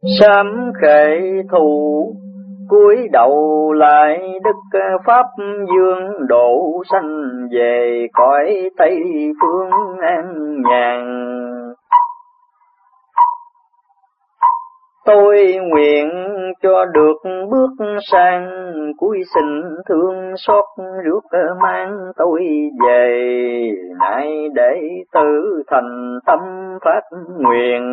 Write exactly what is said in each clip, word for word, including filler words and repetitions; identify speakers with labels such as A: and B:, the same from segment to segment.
A: Sám khệ thù cúi đầu lại đức pháp dương, độ sanh về cõi Tây phương an nhàn. Tôi nguyện cho được bước sang, cúi xin thương xót rước mang tôi về. Nay để tự thành tâm phát nguyện,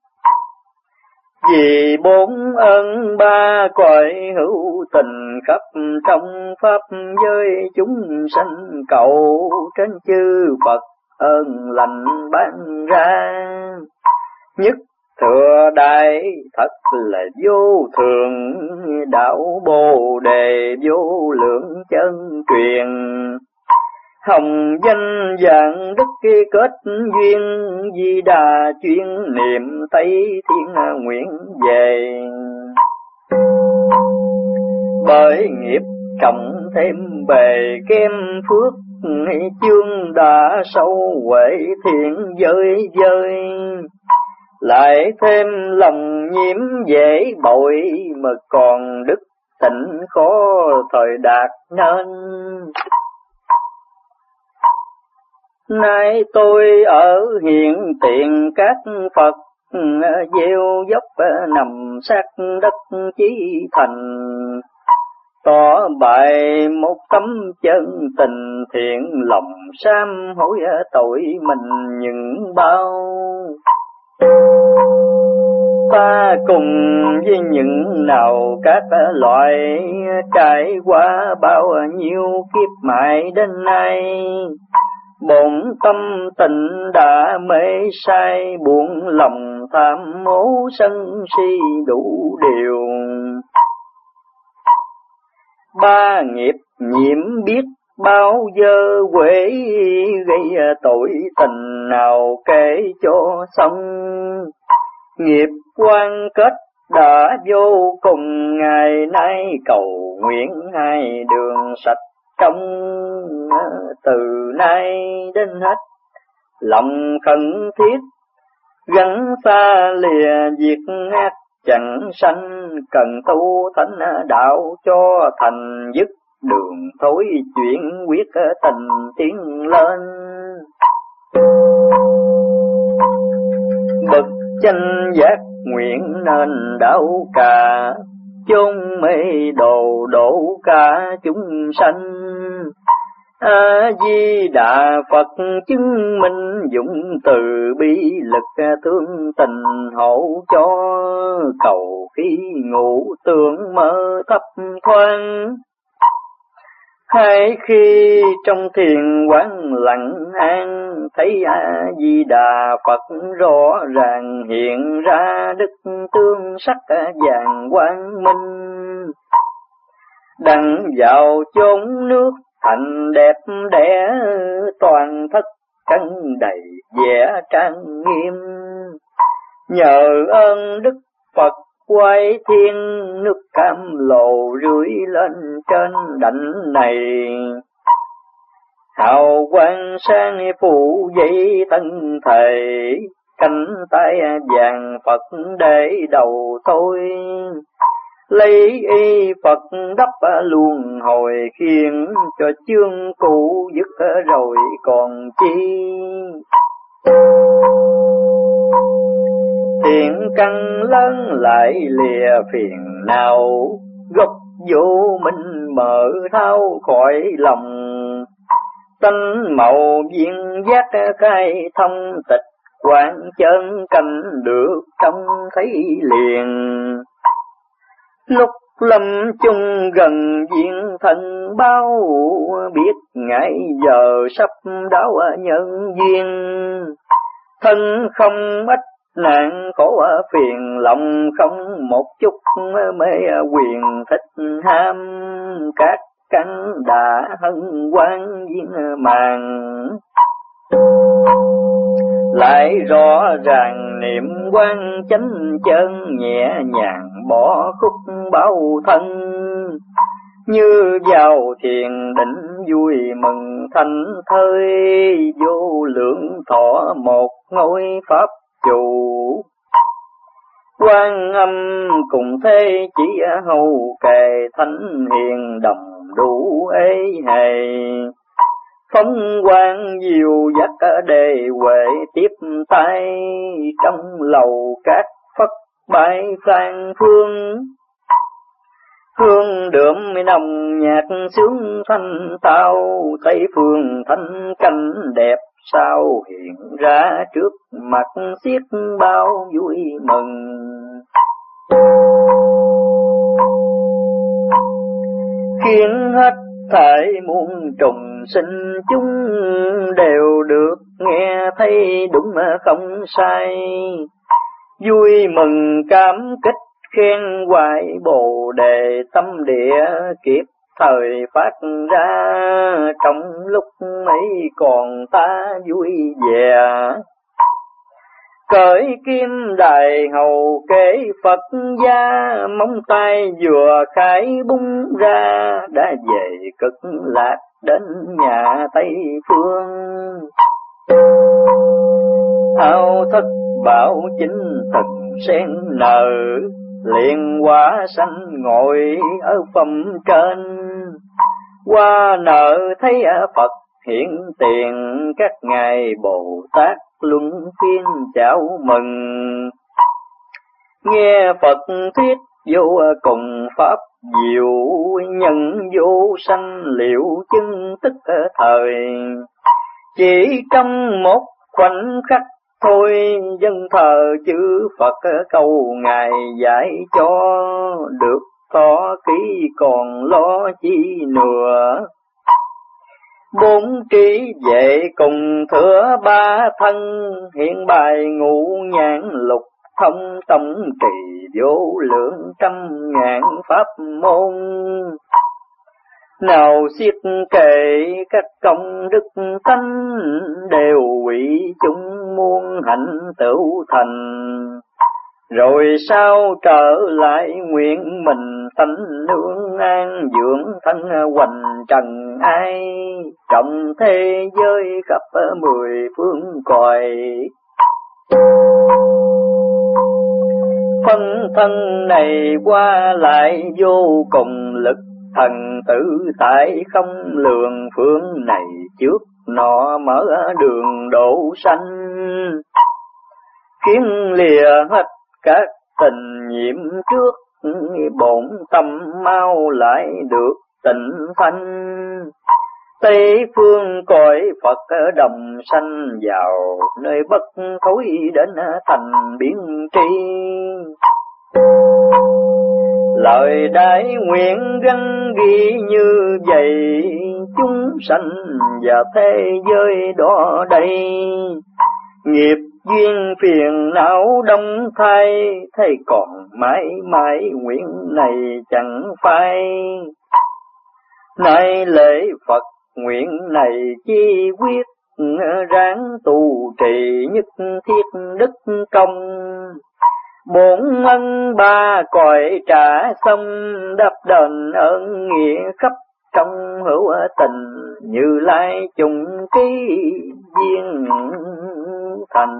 A: vì bốn ơn ba cõi hữu tình khắp trong pháp giới chúng sanh cầu, trên chư Phật ơn lành ban ra. Nhất thừa đại thật là vô thường, đạo Bồ Đề vô lượng chân truyền. Hồng danh dạng đức kết duyên, Di Đà chuyên niệm Tây Thiên nguyện về. Bởi nghiệp trọng thêm bề kem phước, chương đã sâu huệ thiện giới giới. Lại thêm lòng nhiễm dễ bội, mà còn đức tịnh khó thời đạt nên. Nay tôi ở hiện tiền các Phật, gieo dốc nằm sát đất chí thành. Tỏ bài một tấm chân tình thiện, lòng sám hối tội mình những bao. Ta cùng với những nào các loại, trải qua bao nhiêu kiếp mãi đến nay. Bổn tâm tình đã mê sai, buông lòng tham mố sân si đủ điều. Ba nghiệp nhiễm biết bao giờ quê, gây tội tình nào kể cho xong. Nghiệp quan kết đã vô cùng, ngày nay cầu nguyện hai đường sạch trong. Từ nay đến hết lòng khẩn thiết, gắn xa lìa việc ác chẳng sanh. Cần tu thánh đạo cho thành, dứt đường thối chuyển quyết tình tiến lên. Bậc chánh giác nguyện nên đạo cả, chốn mê đồ đổ cả chúng sanh. A Di Đà Phật chứng minh, dụng từ bi lực thương tình hộ cho. Cầu khi ngủ tưởng mơ thấp thoáng, hay khi trong thiền quán lặng an. Thấy A Di Đà Phật rõ ràng hiện ra, đức tương sắc vàng quang minh. Đặng vào chốn nước thành đẹp đẽ, toàn thất cân đầy vẻ trang nghiêm. Nhờ ơn đức Phật quay thiên, nước cam lồ rưới lên trên đảnh này. Hào quang sáng phủ dây thân thể, cánh tay vàng Phật để đầu tôi. Lấy y Phật đắp luân hồi, khiến cho chương cũ dứt rồi còn chi. Thiện căn lớn lại lìa phiền não, gốc vô minh mở thao khỏi lòng. Tánh màu viên giác khai thông, tịch quán chân cảnh được trông thấy liền. Lúc lâm chung gần viên thân bao, biết ngày giờ sắp đáo nhân duyên. Thân không ít nạn khổ phiền, lòng không một chút mê quyền thích ham. Các căn đã hân hoan viên màng, lại rõ ràng niệm quán chánh chân, nhẹ nhàng bỏ khúc bao thân. Như vào thiền định vui mừng thanh thơi, vô lượng thọ một ngôi pháp chủ. Quan Âm cùng thế chỉ hầu kề, thánh hiền đồng đủ ế hề. Phóng quang diệu dắt đề huệ, tiếp tay trong lầu các phất bãi phan phương. Hương đượm nồng nhạc sướng thanh tao, Tây phương thanh cảnh đẹp sao hiện ra trước mặt xiết bao vui mừng. Khiến hết thảy muôn trùng sinh chúng đều được nghe thấy đúng không sai. Vui mừng cảm kích khen hoài Bồ Đề, tâm địa kịp thời phát ra, trong lúc ấy còn ta vui vẻ. Cởi kim đài hầu kế Phật gia, móng tay vừa khai bung ra, đã về cực lạc đến nhà Tây phương. Thao thất bảo chính thần sen nở, liền quả xanh ngồi ở phẩm trên. Qua nợ thấy Phật hiện tiền, các ngài Bồ Tát luân phiên chào mừng. Nghe Phật thuyết vô cùng pháp diệu, nhân vô sanh liệu chứng tức thời. Chỉ trong một khoảnh khắc thôi, dân thờ chư Phật cầu ngài giải cho, được thọ ký còn lo chi nữa. Bốn trí vệ cùng thừa ba thân, hiện bài ngũ nhãn lục thông, tổng trì vô lượng trăm ngàn pháp môn. Nào xiết kệ các công đức tánh, đều quỷ chúng muôn hạnh tửu thành. Rồi sao trở lại nguyện mình tánh nương an, dưỡng thân hoành trần ai, trọng thế giới khắp mười phương cõi. Phân thân này qua lại vô cùng lực, thần tử tại không lường, phương này trước nọ mở đường độ sanh. Khiến lìa hết các tình nhiễm trước, bổn tâm mau lại được tịnh thanh. Tây phương cõi Phật đồng sanh vào, nơi bất thối đến thành biến tri. Lời đại nguyện gắn ghi như vậy, chúng sanh và thế giới đó đây. Nghiệp duyên phiền não đông thay, thấy còn mãi mãi nguyện này chẳng phai. Nay lễ Phật nguyện này chi quyết, ráng tu trì nhất thiết đức công. Bốn ân ba cõi trả xong, đáp đền ơn nghĩa khắp trong hữu tình. Như Lai chung ký duyên thành.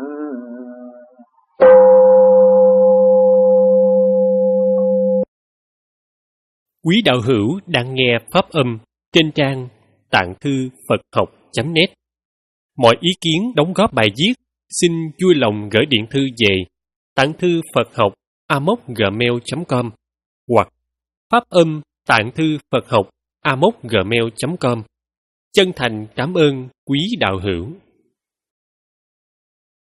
B: Quý đạo hữu đang nghe pháp âm trên trang tạng thư Phật học chấm net. Mọi ý kiến đóng góp bài viết xin vui lòng gửi điện thư về tạng thư Phật học a m o c gmail chấm com hoặc pháp âm tạng thư Phật học a m o c gmail chấm com. Chân thành cảm ơn quý đạo hữu.